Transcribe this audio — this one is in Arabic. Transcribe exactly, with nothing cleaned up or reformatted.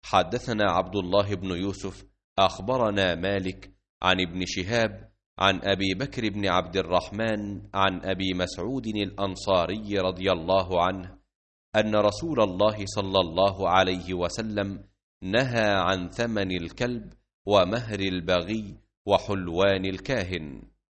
حدثنا عبد الله بن يوسف أخبرنا مالك عن ابن شهاب عن أبي بكر بن عبد الرحمن عن أبي مسعود الأنصاري رضي الله عنه أن رسول الله صلى الله عليه وسلم نهى عن ثمن الكلب ومهر البغي وحلوان الكاهن.